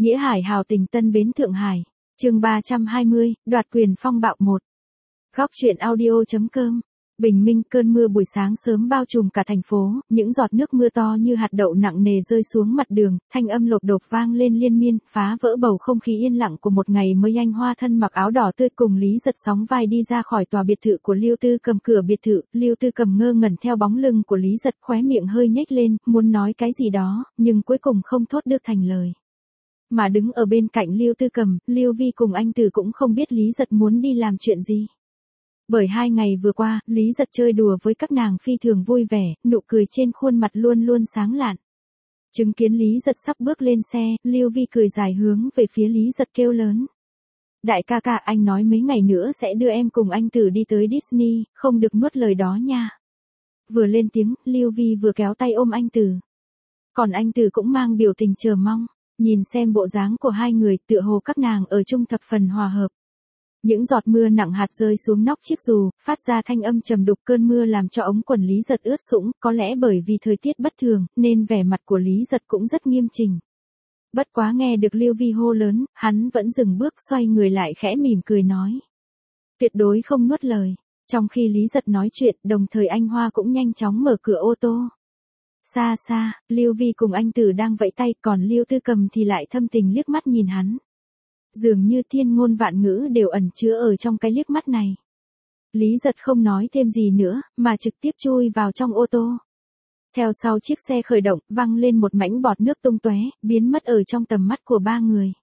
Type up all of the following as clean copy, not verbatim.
Nghĩa Hải hào tình Tân Bến Thượng Hải. Chương 320, đoạt quyền phong bạo 1. Góc truyện audio.com. Bình minh, cơn mưa buổi sáng sớm bao trùm cả thành phố, những giọt nước mưa to như hạt đậu nặng nề rơi xuống mặt đường, thanh âm lột đột vang lên liên miên, phá vỡ bầu không khí yên lặng của một ngày mới. Anh Hoa thân mặc áo đỏ tươi cùng Lý Giật sóng vai đi ra khỏi tòa biệt thự của Lưu Tư Cầm. Cửa biệt thự, Lưu Tư Cầm ngơ ngẩn theo bóng lưng của Lý Giật, khóe miệng hơi nhếch lên, muốn nói cái gì đó, nhưng cuối cùng không thốt được thành lời. Mà đứng ở bên cạnh Lưu Tư Cầm, Lưu Vi cùng anh Từ cũng không biết Lý Giật muốn đi làm chuyện gì. Bởi 2 ngày vừa qua, Lý Giật chơi đùa với các nàng phi thường vui vẻ, nụ cười trên khuôn mặt luôn luôn sáng lạn. Chứng kiến Lý Giật sắp bước lên xe, Lưu Vi cười dài hướng về phía Lý Giật kêu lớn. Đại ca ca, anh nói mấy ngày nữa sẽ đưa em cùng anh Tử đi tới Disney, không được nuốt lời đó nha. Vừa lên tiếng, Lưu Vi vừa kéo tay ôm anh Tử. Còn anh Tử cũng mang biểu tình chờ mong, nhìn xem bộ dáng của hai người, tựa hồ các nàng ở chung thập phần hòa hợp. Những giọt mưa nặng hạt rơi xuống nóc chiếc dù, phát ra thanh âm trầm đục. Cơn mưa làm cho ống quần Lý Giật ướt sũng, có lẽ bởi vì thời tiết bất thường, nên vẻ mặt của Lý Giật cũng rất nghiêm chỉnh. Bất quá nghe được Lưu Vi hô lớn, hắn vẫn dừng bước, xoay người lại khẽ mỉm cười nói. Tuyệt đối không nuốt lời. Trong khi Lý Giật nói chuyện, đồng thời anh Hoa cũng nhanh chóng mở cửa ô tô. Xa xa, Lưu Vi cùng anh Tử đang vẫy tay, còn Lưu Tư Cầm thì lại thâm tình liếc mắt nhìn hắn. Dường như thiên ngôn vạn ngữ đều ẩn chứa ở trong cái liếc mắt này. Lý Giật không nói thêm gì nữa, mà trực tiếp chui vào trong ô tô. Theo sau chiếc xe khởi động, văng lên một mảnh bọt nước tung tóe, biến mất ở trong tầm mắt của ba người.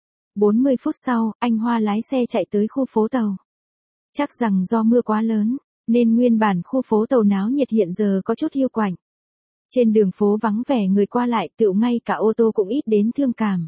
40 phút sau, anh Hoa lái xe chạy tới khu phố tàu. Chắc rằng do mưa quá lớn, nên nguyên bản khu phố tàu náo nhiệt hiện giờ có chút hiu quạnh. Trên đường phố vắng vẻ người qua lại, tựu ngay cả ô tô cũng ít đến thương cảm.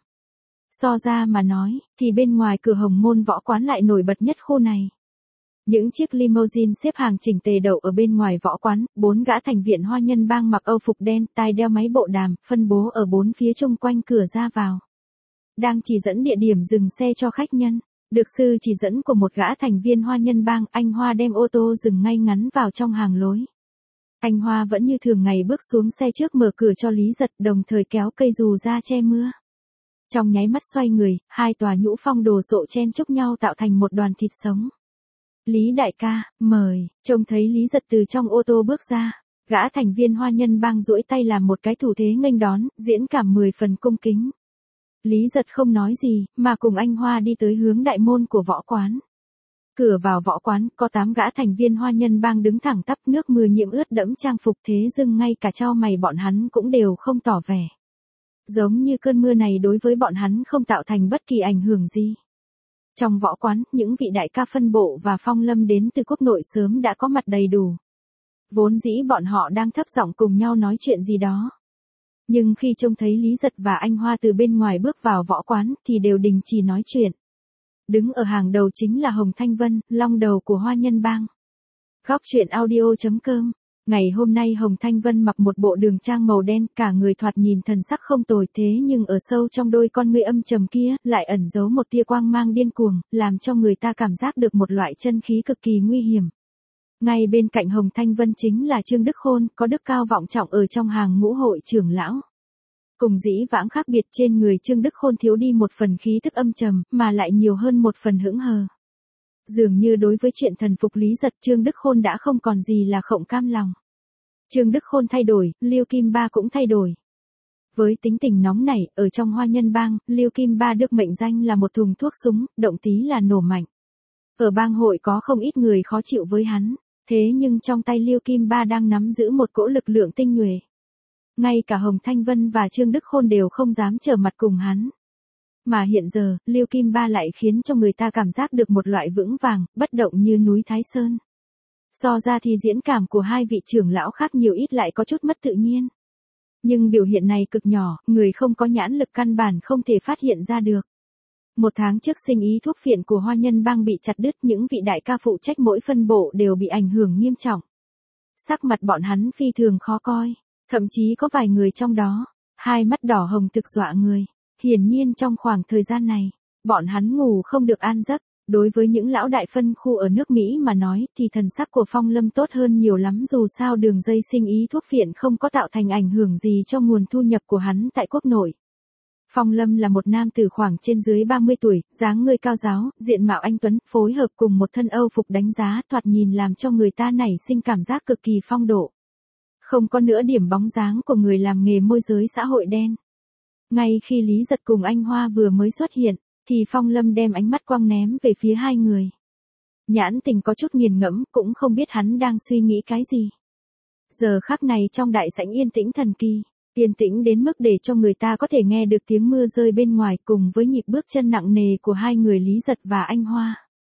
So ra mà nói, thì bên ngoài cửa Hồng Môn Võ Quán lại nổi bật nhất khu này. Những chiếc limousine xếp hàng chỉnh tề đậu ở bên ngoài võ quán, 4 gã thành viên Hoa Nhân Bang mặc âu phục đen, tai đeo máy bộ đàm, phân bố ở 4 phía chung quanh cửa ra vào. Đang chỉ dẫn địa điểm dừng xe cho khách nhân. Được sự chỉ dẫn của một gã thành viên Hoa Nhân Bang, anh Hoa đem ô tô dừng ngay ngắn vào trong hàng lối. Anh Hoa vẫn như thường ngày bước xuống xe trước, mở cửa cho Lý Giật, đồng thời kéo cây dù ra che mưa. Trong nháy mắt xoay người, hai tòa nhũ phong đồ sộ chen chúc nhau tạo thành một đoàn thịt sống. Lý đại ca, mời. Trông thấy Lý Giật từ trong ô tô bước ra, gã thành viên Hoa Nhân Bang duỗi tay làm một cái thủ thế nghênh đón, diễn cảm 10 phần cung kính. Lý Giật không nói gì, mà cùng anh Hoa đi tới hướng đại môn của võ quán. Cửa vào võ quán, có 8 gã thành viên Hoa Nhân Bang đứng thẳng tắp, nước mưa nhiễm ướt đẫm trang phục, thế nhưng ngay cả chau mày bọn hắn cũng đều không tỏ vẻ. Giống như cơn mưa này đối với bọn hắn không tạo thành bất kỳ ảnh hưởng gì. Trong võ quán, những vị đại ca phân bộ và phong lâm đến từ quốc nội sớm đã có mặt đầy đủ. Vốn dĩ bọn họ đang thấp giọng cùng nhau nói chuyện gì đó. Nhưng khi trông thấy Lý Giật và anh Hoa từ bên ngoài bước vào võ quán thì đều đình chỉ nói chuyện. Đứng ở hàng đầu chính là Hồng Thanh Vân, long đầu của Hoa Nhân Bang. Góc truyện audio.com. Ngày hôm nay Hồng Thanh Vân mặc một bộ đường trang màu đen, cả người thoạt nhìn thần sắc không tồi, thế nhưng ở sâu trong đôi con ngươi âm trầm kia, lại ẩn giấu một tia quang mang điên cuồng, làm cho người ta cảm giác được một loại chân khí cực kỳ nguy hiểm. Ngay bên cạnh Hồng Thanh Vân chính là Trương Đức Khôn, có đức cao vọng trọng ở trong hàng ngũ hội trưởng lão. Cùng dĩ vãng khác biệt, trên người Trương Đức Khôn thiếu đi một phần khí thức âm trầm, mà lại nhiều hơn một phần hững hờ. Dường như đối với chuyện thần phục Lý Giật, Trương Đức Khôn đã không còn gì là khổng cam lòng. Trương Đức Khôn thay đổi, Lưu Kim Ba cũng thay đổi. Với tính tình nóng nảy, ở trong Hoa Nhân Bang, Lưu Kim Ba được mệnh danh là một thùng thuốc súng, động tí là nổ mạnh. Ở bang hội có không ít người khó chịu với hắn, thế nhưng trong tay Lưu Kim Ba đang nắm giữ một cỗ lực lượng tinh nhuệ. Ngay cả Hồng Thanh Vân và Trương Đức Khôn đều không dám trở mặt cùng hắn. Mà hiện giờ, Lưu Kim Ba lại khiến cho người ta cảm giác được một loại vững vàng, bất động như núi Thái Sơn. So ra thì diễn cảm của hai vị trưởng lão khác nhiều ít lại có chút mất tự nhiên. Nhưng biểu hiện này cực nhỏ, người không có nhãn lực căn bản không thể phát hiện ra được. 1 tháng trước sinh ý thuốc phiện của Hoa Nhân Bang bị chặt đứt, những vị đại ca phụ trách mỗi phân bộ đều bị ảnh hưởng nghiêm trọng. Sắc mặt bọn hắn phi thường khó coi, thậm chí có vài người trong đó, hai mắt đỏ hồng thực dọa người. Hiển nhiên trong khoảng thời gian này, bọn hắn ngủ không được an giấc. Đối với những lão đại phân khu ở nước Mỹ mà nói thì thần sắc của Phong Lâm tốt hơn nhiều lắm, dù sao đường dây sinh ý thuốc phiện không có tạo thành ảnh hưởng gì cho nguồn thu nhập của hắn tại quốc nội. Phong Lâm là một nam tử khoảng trên dưới 30 tuổi, dáng người cao ráo, diện mạo anh tuấn, phối hợp cùng một thân Âu phục đánh giá thoạt nhìn làm cho người ta nảy sinh cảm giác cực kỳ phong độ. Không có nửa điểm bóng dáng của người làm nghề môi giới xã hội đen. Ngay khi Lý Giật cùng anh Hoa vừa mới xuất hiện, thì Phong Lâm đem ánh mắt quăng ném về phía hai người. Nhãn tình có chút nghiền ngẫm, cũng không biết hắn đang suy nghĩ cái gì. Giờ khắc này trong đại sảnh yên tĩnh thần kỳ, yên tĩnh đến mức để cho người ta có thể nghe được tiếng mưa rơi bên ngoài cùng với nhịp bước chân nặng nề của hai người Lý Giật và anh Hoa.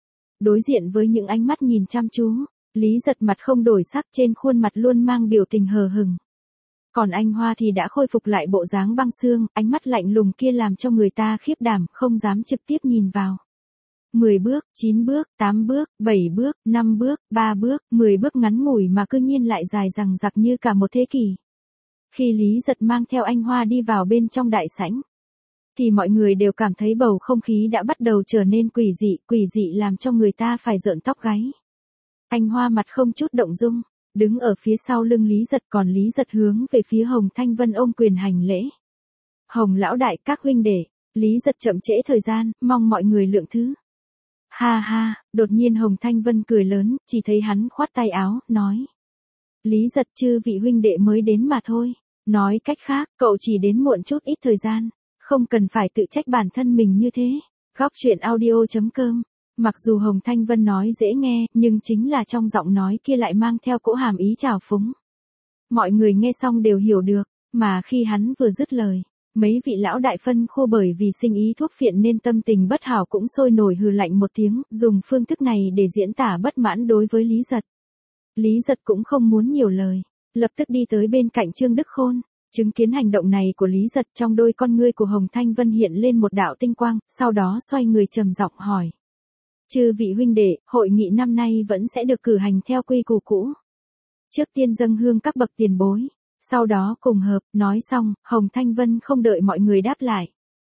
Đối diện với những ánh mắt nhìn chăm chú, Lý Giật mặt không đổi sắc, trên khuôn mặt luôn mang biểu tình hờ hững. Còn anh Hoa thì đã khôi phục lại bộ dáng băng xương, ánh mắt lạnh lùng kia làm cho người ta khiếp đảm, không dám trực tiếp nhìn vào. 10 bước, 9 bước, 8 bước, 7 bước, 5 bước, 3 bước, 10 bước ngắn ngủi mà cư nhiên lại dài dằng dặc như cả một thế kỷ. Khi Lý Giật mang theo anh Hoa đi vào bên trong đại sảnh, thì mọi người đều cảm thấy bầu không khí đã bắt đầu trở nên quỷ dị làm cho người ta phải rợn tóc gáy. Anh Hoa mặt không chút động dung, đứng ở phía sau lưng Lý Giật, còn Lý Giật hướng về phía Hồng Thanh Vân ôm quyền hành lễ. Hồng lão đại, các huynh đệ, Lý Giật chậm trễ thời gian, mong mọi người lượng thứ. Ha ha, đột nhiên Hồng Thanh Vân cười lớn, chỉ thấy hắn khoát tay áo, nói. Lý Giật, chư vị huynh đệ mới đến mà thôi. Nói cách khác, cậu chỉ đến muộn chút ít thời gian, không cần phải tự trách bản thân mình như thế. Góc truyện audio.com. Mặc dù Hồng Thanh Vân nói dễ nghe, nhưng chính là trong giọng nói kia lại mang theo cỗ hàm ý trào phúng. Mọi người nghe xong đều hiểu được, mà khi hắn vừa dứt lời, mấy vị lão đại phân khô bởi vì sinh ý thuốc phiện nên tâm tình bất hảo cũng sôi nổi hừ lạnh một tiếng, dùng phương thức này để diễn tả bất mãn đối với Lý Giật. Lý Giật cũng không muốn nhiều lời, lập tức đi tới bên cạnh Trương Đức Khôn. Chứng kiến hành động này của Lý Giật, trong đôi con ngươi của Hồng Thanh Vân hiện lên một đạo tinh quang, sau đó xoay người trầm giọng hỏi. Chư vị huynh đệ, hội nghị năm nay vẫn sẽ được cử hành theo quy củ cũ. Trước tiên dâng hương các bậc tiền bối, sau đó cùng hợp. Nói xong, Hồng Thanh Vân không đợi mọi người đáp lại,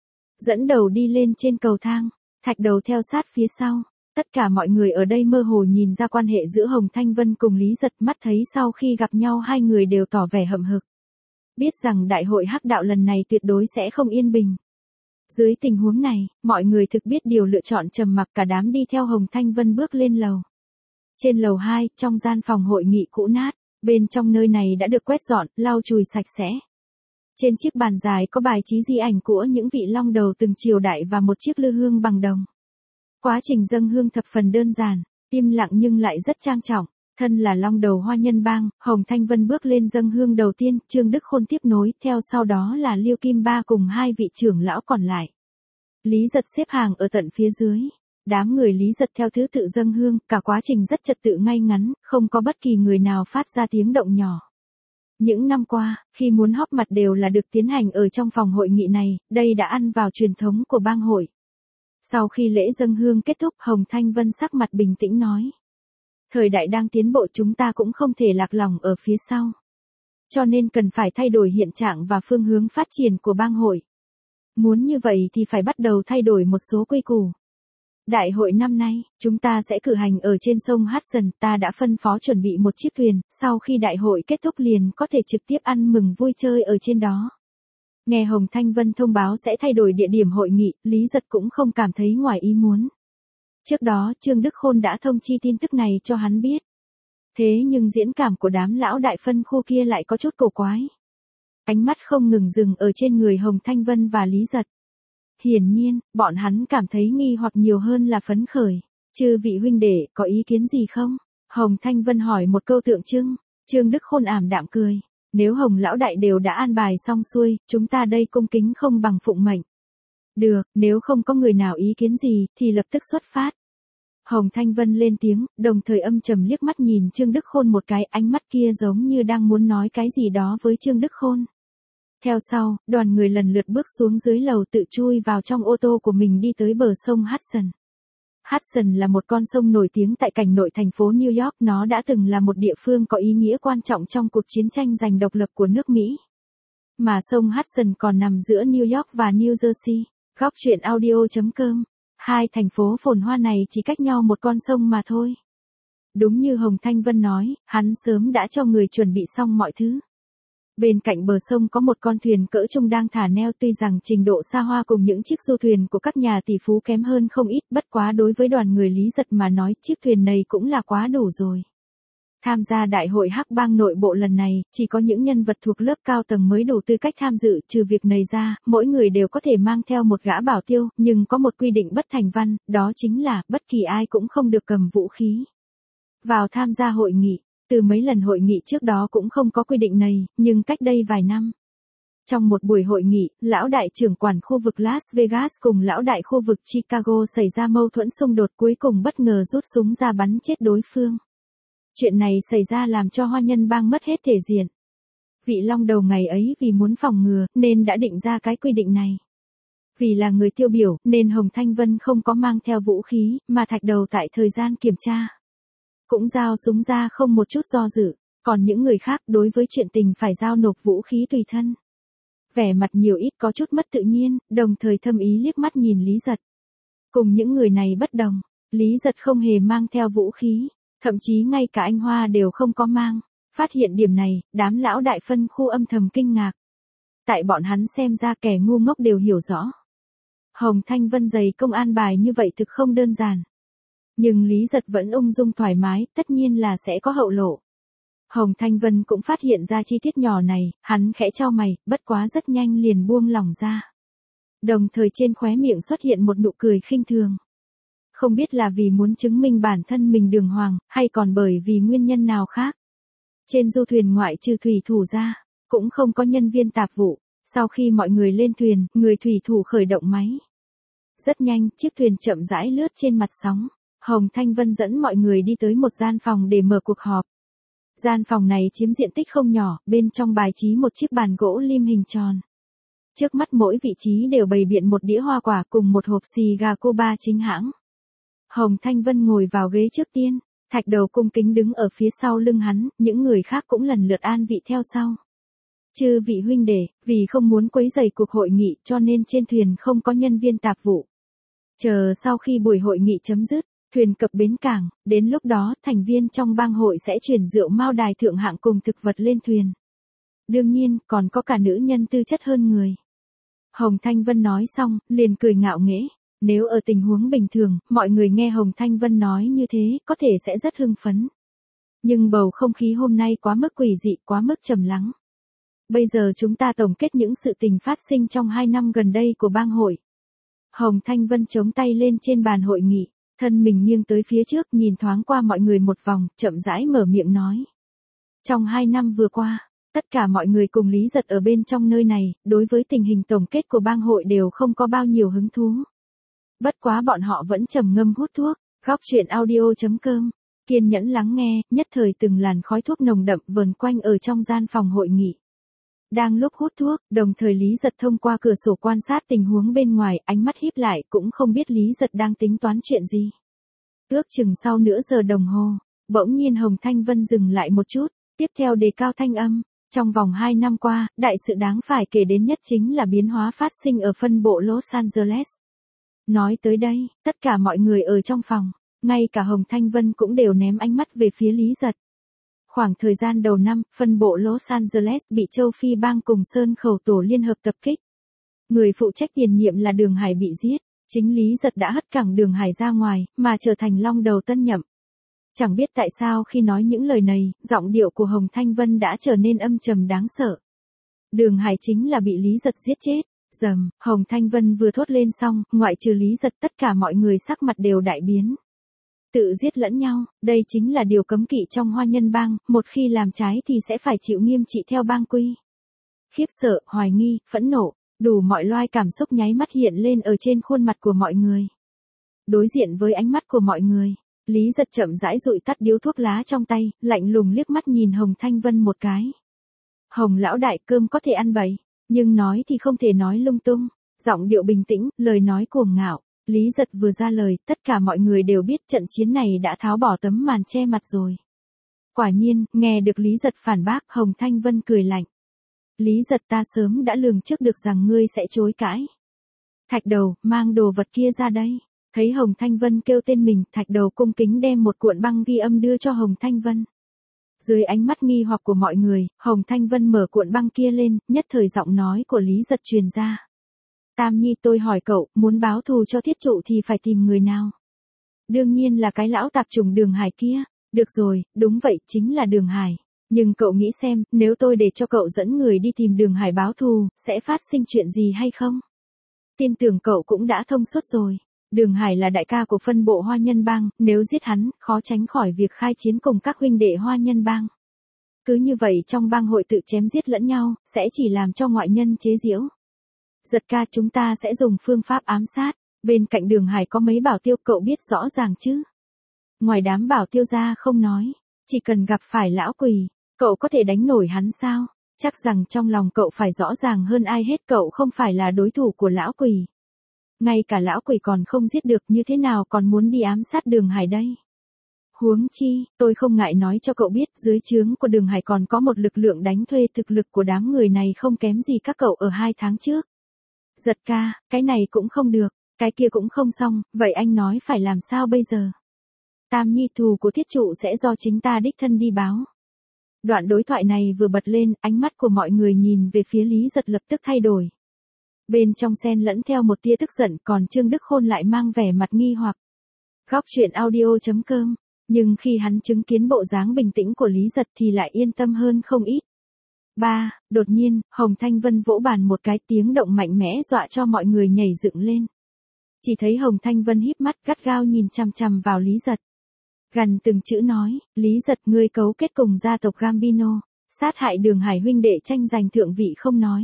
dẫn đầu đi lên trên cầu thang, Thạch Đầu theo sát phía sau. Tất cả mọi người ở đây mơ hồ nhìn ra quan hệ giữa Hồng Thanh Vân cùng Lý Giật, mắt thấy sau khi gặp nhau hai người đều tỏ vẻ hậm hực. Biết rằng đại hội hắc đạo lần này tuyệt đối sẽ không yên bình. Dưới tình huống này, mọi người thực biết điều lựa chọn trầm mặc, cả đám đi theo Hồng Thanh Vân bước lên lầu. Trên lầu 2, trong gian phòng hội nghị cũ nát, bên trong nơi này đã được quét dọn, lau chùi sạch sẽ. Trên chiếc bàn dài có bài trí di ảnh của những vị long đầu từng triều đại và một chiếc lư hương bằng đồng. Quá trình dâng hương thập phần đơn giản, im lặng nhưng lại rất trang trọng. Thân là long đầu Hoa Nhân Bang, Hồng Thanh Vân bước lên dâng hương đầu tiên, Trương Đức Khôn tiếp nối, theo sau đó là Liêu Kim Ba cùng hai vị trưởng lão còn lại. Lý Giật xếp hàng ở tận phía dưới. Đám người Lý Giật theo thứ tự dâng hương, cả quá trình rất trật tự ngay ngắn, không có bất kỳ người nào phát ra tiếng động nhỏ. Những năm qua, khi muốn hóp mặt đều là được tiến hành ở trong phòng hội nghị này, đây đã ăn vào truyền thống của bang hội. Sau khi lễ dâng hương kết thúc, Hồng Thanh Vân sắc mặt bình tĩnh nói. Thời đại đang tiến bộ, chúng ta cũng không thể lạc lòng ở phía sau. Cho nên cần phải thay đổi hiện trạng và phương hướng phát triển của bang hội. Muốn như vậy thì phải bắt đầu thay đổi một số quy củ. Đại hội năm nay, chúng ta sẽ cử hành ở trên sông Hudson, ta đã phân phó chuẩn bị một chiếc thuyền, sau khi đại hội kết thúc liền có thể trực tiếp ăn mừng vui chơi ở trên đó. Nghe Hồng Thanh Vân thông báo sẽ thay đổi địa điểm hội nghị, Lý Giật cũng không cảm thấy ngoài ý muốn. Trước đó Trương Đức Khôn đã thông chi tin tức này cho hắn biết. Thế nhưng diễn cảm của đám lão đại phân khu kia lại có chút cổ quái. Ánh mắt không ngừng dừng ở trên người Hồng Thanh Vân và Lý Giật. Hiển nhiên, bọn hắn cảm thấy nghi hoặc nhiều hơn là phấn khởi. Chư vị huynh đệ, có ý kiến gì không? Hồng Thanh Vân hỏi một câu tượng trưng. Trương Đức Khôn ảm đạm cười. Nếu Hồng lão đại đều đã an bài xong xuôi, chúng ta đây cung kính không bằng phụng mệnh. Được, nếu không có người nào ý kiến gì, thì lập tức xuất phát. Hồng Thanh Vân lên tiếng, đồng thời âm trầm liếc mắt nhìn Trương Đức Khôn một cái, ánh mắt kia giống như đang muốn nói cái gì đó với Trương Đức Khôn. Theo sau, đoàn người lần lượt bước xuống dưới lầu, tự chui vào trong ô tô của mình đi tới bờ sông Hudson. Hudson là một con sông nổi tiếng tại cảnh nội thành phố New York, nó đã từng là một địa phương có ý nghĩa quan trọng trong cuộc chiến tranh giành độc lập của nước Mỹ. Mà sông Hudson còn nằm giữa New York và New Jersey. Góc truyện audio.com. Hai thành phố phồn hoa này chỉ cách nhau một con sông mà thôi. Đúng như Hồng Thanh Vân nói, hắn sớm đã cho người chuẩn bị xong mọi thứ. Bên cạnh bờ sông có một con thuyền cỡ trung đang thả neo, tuy rằng trình độ xa hoa cùng những chiếc du thuyền của các nhà tỷ phú kém hơn không ít, bất quá đối với đoàn người Lý Giật mà nói chiếc thuyền này cũng là quá đủ rồi. Tham gia đại hội hắc bang nội bộ lần này, chỉ có những nhân vật thuộc lớp cao tầng mới đủ tư cách tham dự, trừ việc này ra, mỗi người đều có thể mang theo một gã bảo tiêu, nhưng có một quy định bất thành văn, đó chính là, bất kỳ ai cũng không được cầm vũ khí vào tham gia hội nghị. Từ mấy lần hội nghị trước đó cũng không có quy định này, nhưng cách đây vài năm. Trong một buổi hội nghị, lão đại trưởng quản khu vực Las Vegas cùng lão đại khu vực Chicago xảy ra mâu thuẫn xung đột, cuối cùng bất ngờ rút súng ra bắn chết đối phương. Chuyện này xảy ra làm cho Hoa Nhân Bang mất hết thể diện. Vị long đầu ngày ấy vì muốn phòng ngừa, nên đã định ra cái quy định này. Vì là người tiêu biểu, nên Hồng Thanh Vân không có mang theo vũ khí, mà Thạch Đầu tại thời gian kiểm tra cũng giao súng ra không một chút do dự, còn những người khác đối với chuyện tình phải giao nộp vũ khí tùy thân. Vẻ mặt nhiều ít có chút mất tự nhiên, đồng thời thâm ý liếc mắt nhìn Lý Giật. Cùng những người này bất đồng, Lý Giật không hề mang theo vũ khí, thậm chí ngay cả anh Hoa đều không có mang. Phát hiện điểm này, đám lão đại phân khu âm thầm kinh ngạc. Tại bọn hắn xem ra kẻ ngu ngốc đều hiểu rõ. Hồng Thanh Vân dày công an bài như vậy thực không đơn giản. Nhưng Lý Giật vẫn ung dung thoải mái, tất nhiên là sẽ có hậu lộ. Hồng Thanh Vân cũng phát hiện ra chi tiết nhỏ này, hắn khẽ chau mày, bất quá rất nhanh liền buông lỏng ra. Đồng thời trên khóe miệng xuất hiện một nụ cười khinh thường. Không biết là vì muốn chứng minh bản thân mình đường hoàng, hay còn bởi vì nguyên nhân nào khác. Trên du thuyền ngoại trừ thủy thủ ra, cũng không có nhân viên tạp vụ. Sau khi mọi người lên thuyền, người thủy thủ khởi động máy. Rất nhanh, chiếc thuyền chậm rãi lướt trên mặt sóng. Hồng Thanh Vân dẫn mọi người đi tới một gian phòng để mở cuộc họp. Gian phòng này chiếm diện tích không nhỏ, bên trong bài trí một chiếc bàn gỗ lim hình tròn. Trước mắt mỗi vị trí đều bày biện một đĩa hoa quả cùng một hộp xì gà Cuba chính hãng. Hồng Thanh Vân ngồi vào ghế trước tiên, Thạch Đầu cung kính đứng ở phía sau lưng hắn, những người khác cũng lần lượt an vị theo sau. Chư vị huynh đệ, vì không muốn quấy rầy cuộc hội nghị cho nên trên thuyền không có nhân viên tạp vụ. Chờ sau khi buổi hội nghị chấm dứt, thuyền cập bến cảng, đến lúc đó thành viên trong bang hội sẽ chuyển rượu Mao Đài thượng hạng cùng thực vật lên thuyền. Đương nhiên, còn có cả nữ nhân tư chất hơn người. Hồng Thanh Vân nói xong, liền cười ngạo nghễ. Nếu ở tình huống bình thường, mọi người nghe Hồng Thanh Vân nói như thế, có thể sẽ rất hưng phấn. Nhưng bầu không khí hôm nay quá mức quỷ dị, quá mức trầm lắng. Bây giờ chúng ta tổng kết những sự tình phát sinh trong 2 năm gần đây của bang hội. Hồng Thanh Vân chống tay lên trên bàn hội nghị, thân mình nghiêng tới phía trước nhìn thoáng qua mọi người một vòng, chậm rãi mở miệng nói. Trong 2 năm vừa qua, tất cả mọi người cùng Lý Giật ở bên trong nơi này, đối với tình hình tổng kết của bang hội đều không có bao nhiêu hứng thú. Bất quá bọn họ vẫn trầm ngâm hút thuốc, góc chuyện audio.com, kiên nhẫn lắng nghe, nhất thời từng làn khói thuốc nồng đậm vờn quanh ở trong gian phòng hội nghị. Đang lúc hút thuốc, đồng thời Lý Giật thông qua cửa sổ quan sát tình huống bên ngoài, ánh mắt híp lại cũng không biết Lý Giật đang tính toán chuyện gì. Ước chừng sau nửa giờ đồng hồ, bỗng nhiên Hồng Thanh Vân dừng lại một chút, tiếp theo đề cao thanh âm. Trong vòng 2 năm qua, đại sự đáng phải kể đến nhất chính là biến hóa phát sinh ở phân bộ Los Angeles. Nói tới đây, tất cả mọi người ở trong phòng, ngay cả Hồng Thanh Vân cũng đều ném ánh mắt về phía Lý Giật. Khoảng thời gian đầu năm, phân bộ Los Angeles bị châu Phi bang cùng Sơn Khẩu tổ liên hợp tập kích. Người phụ trách tiền nhiệm là Đường Hải bị giết, chính Lý Giật đã hất cẳng Đường Hải ra ngoài, mà trở thành long đầu tân nhậm. Chẳng biết tại sao khi nói những lời này, giọng điệu của Hồng Thanh Vân đã trở nên âm trầm đáng sợ. Đường Hải chính là bị Lý Giật giết chết. Dầm, Hồng Thanh Vân vừa thốt lên xong, ngoại trừ Lý Giật tất cả mọi người sắc mặt đều đại biến. Tự giết lẫn nhau, đây chính là điều cấm kỵ trong Hoa Nhân Bang, một khi làm trái thì sẽ phải chịu nghiêm trị theo bang quy. Khiếp sợ, hoài nghi, phẫn nộ, đủ mọi loài cảm xúc nháy mắt hiện lên ở trên khuôn mặt của mọi người. Đối diện với ánh mắt của mọi người, Lý Giật chậm rãi dụi tắt điếu thuốc lá trong tay, lạnh lùng liếc mắt nhìn Hồng Thanh Vân một cái. Hồng lão đại, cơm có thể ăn bậy, nhưng nói thì không thể nói lung tung. Giọng điệu bình tĩnh, lời nói cuồng ngạo. Lý Giật vừa ra lời, tất cả mọi người đều biết trận chiến này đã tháo bỏ tấm màn che mặt rồi. Quả nhiên, nghe được Lý Giật phản bác, Hồng Thanh Vân cười lạnh. Lý Giật, ta sớm đã lường trước được rằng ngươi sẽ chối cãi. Thạch Đầu, mang đồ vật kia ra đây. Thấy Hồng Thanh Vân kêu tên mình, Thạch Đầu cung kính đem một cuộn băng ghi âm đưa cho Hồng Thanh Vân. Dưới ánh mắt nghi hoặc của mọi người, Hồng Thanh Vân mở cuộn băng kia lên, nhất thời giọng nói của Lý Giật truyền ra. Tam Nhi, tôi hỏi cậu, muốn báo thù cho Thiết Trụ thì phải tìm người nào? Đương nhiên là cái lão tạp chủng Đường Hải kia. Được rồi, đúng vậy, chính là Đường Hải. Nhưng cậu nghĩ xem, nếu tôi để cho cậu dẫn người đi tìm Đường Hải báo thù, sẽ phát sinh chuyện gì hay không? Tin tưởng cậu cũng đã thông suốt rồi. Đường Hải là đại ca của phân bộ Hoa Nhân Bang, nếu giết hắn, khó tránh khỏi việc khai chiến cùng các huynh đệ Hoa Nhân Bang. Cứ như vậy trong bang hội tự chém giết lẫn nhau, sẽ chỉ làm cho ngoại nhân chế giễu. Giật ca, chúng ta sẽ dùng phương pháp ám sát. Bên cạnh Đường Hải có mấy bảo tiêu, cậu biết rõ ràng chứ? Ngoài đám bảo tiêu ra không nói, chỉ cần gặp phải lão quỷ, cậu có thể đánh nổi hắn sao? Chắc rằng trong lòng cậu phải rõ ràng hơn ai hết, cậu không phải là đối thủ của lão quỷ. Ngay cả lão quỷ còn không giết được, như thế nào còn muốn đi ám sát Đường Hải đây? Huống chi, tôi không ngại nói cho cậu biết, dưới trướng của Đường Hải còn có một lực lượng đánh thuê, thực lực của đám người này không kém gì các cậu ở 2 tháng trước. Giật ca, cái này cũng không được, cái kia cũng không xong, vậy anh nói phải làm sao bây giờ? Tam Nhi, thù của Thiết Trụ sẽ do chính ta đích thân đi báo. Đoạn đối thoại này vừa bật lên, ánh mắt của mọi người nhìn về phía Lý Giật lập tức thay đổi. Bên trong xen lẫn theo một tia tức giận, còn Trương Đức Khôn lại mang vẻ mặt nghi hoặc. Góc truyện audio.com. Nhưng khi hắn chứng kiến bộ dáng bình tĩnh của Lý Giật thì lại yên tâm hơn không ít. Đột nhiên, Hồng Thanh Vân vỗ bàn một cái, tiếng động mạnh mẽ dọa cho mọi người nhảy dựng lên. Chỉ thấy Hồng Thanh Vân híp mắt gắt gao nhìn chằm chằm vào Lý Giật. Gần từng chữ nói, Lý Giật, ngươi cấu kết cùng gia tộc Gambino, sát hại Đường Hải huynh đệ tranh giành thượng vị không nói.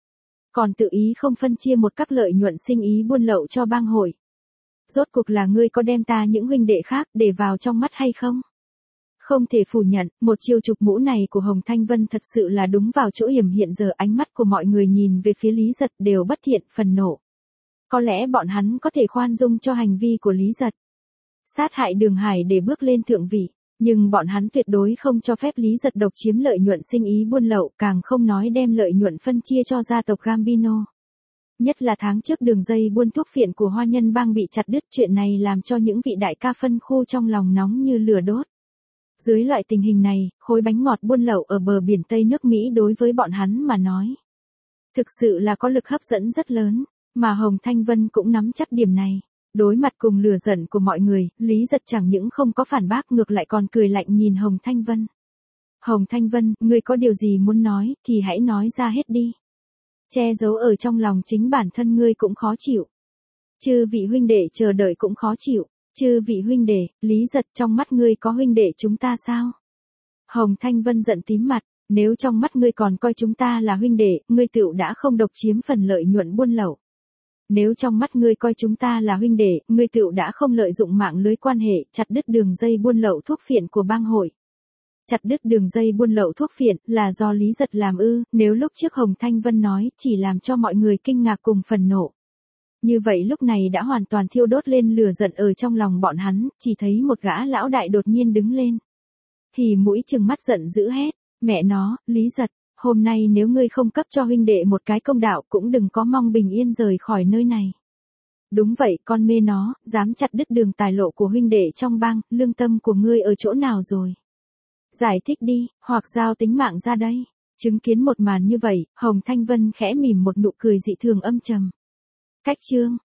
Còn tự ý không phân chia một các lợi nhuận sinh ý buôn lậu cho bang hội. Rốt cuộc là ngươi có đem ta những huynh đệ khác để vào trong mắt hay không? Không thể phủ nhận, một chiêu chụp mũ này của Hồng Thanh Vân thật sự là đúng vào chỗ hiểm. Hiện giờ ánh mắt của mọi người nhìn về phía Lý Giật đều bất thiện, phần nộ. Có lẽ bọn hắn có thể khoan dung cho hành vi của Lý Giật. Sát hại Đường Hải để bước lên thượng vị, nhưng bọn hắn tuyệt đối không cho phép Lý Giật độc chiếm lợi nhuận sinh ý buôn lậu, càng không nói đem lợi nhuận phân chia cho gia tộc Gambino. Nhất là tháng trước đường dây buôn thuốc phiện của Hoa Nhân Bang bị chặt đứt, chuyện này làm cho những vị đại ca phân khu trong lòng nóng như lửa đốt. Dưới loại tình hình này, khối bánh ngọt buôn lậu ở bờ biển Tây nước Mỹ đối với bọn hắn mà nói, thực sự là có lực hấp dẫn rất lớn, mà Hồng Thanh Vân cũng nắm chắc điểm này. Đối mặt cùng lửa giận của mọi người, Lý Giật chẳng những không có phản bác, ngược lại còn cười lạnh nhìn Hồng Thanh Vân. Hồng Thanh Vân, ngươi có điều gì muốn nói, thì hãy nói ra hết đi. Che giấu ở trong lòng chính bản thân ngươi cũng khó chịu. Chư vị huynh đệ chờ đợi cũng khó chịu. Chư vị huynh đệ, Lý Giật, trong mắt ngươi có huynh đệ chúng ta sao? Hồng Thanh Vân giận tím mặt, nếu trong mắt ngươi còn coi chúng ta là huynh đệ, ngươi tựu đã không độc chiếm phần lợi nhuận buôn lậu. Nếu trong mắt ngươi coi chúng ta là huynh đệ, ngươi tựu đã không lợi dụng mạng lưới quan hệ, chặt đứt đường dây buôn lậu thuốc phiện của bang hội. Chặt đứt đường dây buôn lậu thuốc phiện là do Lý Giật làm ư? Nếu lúc trước Hồng Thanh Vân nói chỉ làm cho mọi người kinh ngạc cùng phần nộ. Như vậy lúc này đã hoàn toàn thiêu đốt lên lửa giận ở trong lòng bọn hắn, chỉ thấy một gã lão đại đột nhiên đứng lên. Hỉ mũi trừng mắt giận dữ hét, mẹ nó, Lý Giật, hôm nay nếu ngươi không cấp cho huynh đệ một cái công đạo cũng đừng có mong bình yên rời khỏi nơi này. Đúng vậy, con mê nó, dám chặt đứt đường tài lộ của huynh đệ trong bang, lương tâm của ngươi ở chỗ nào rồi? Giải thích đi, hoặc giao tính mạng ra đây. Chứng kiến một màn như vậy, Hồng Thanh Vân khẽ mỉm một nụ cười dị thường âm trầm. Cách chương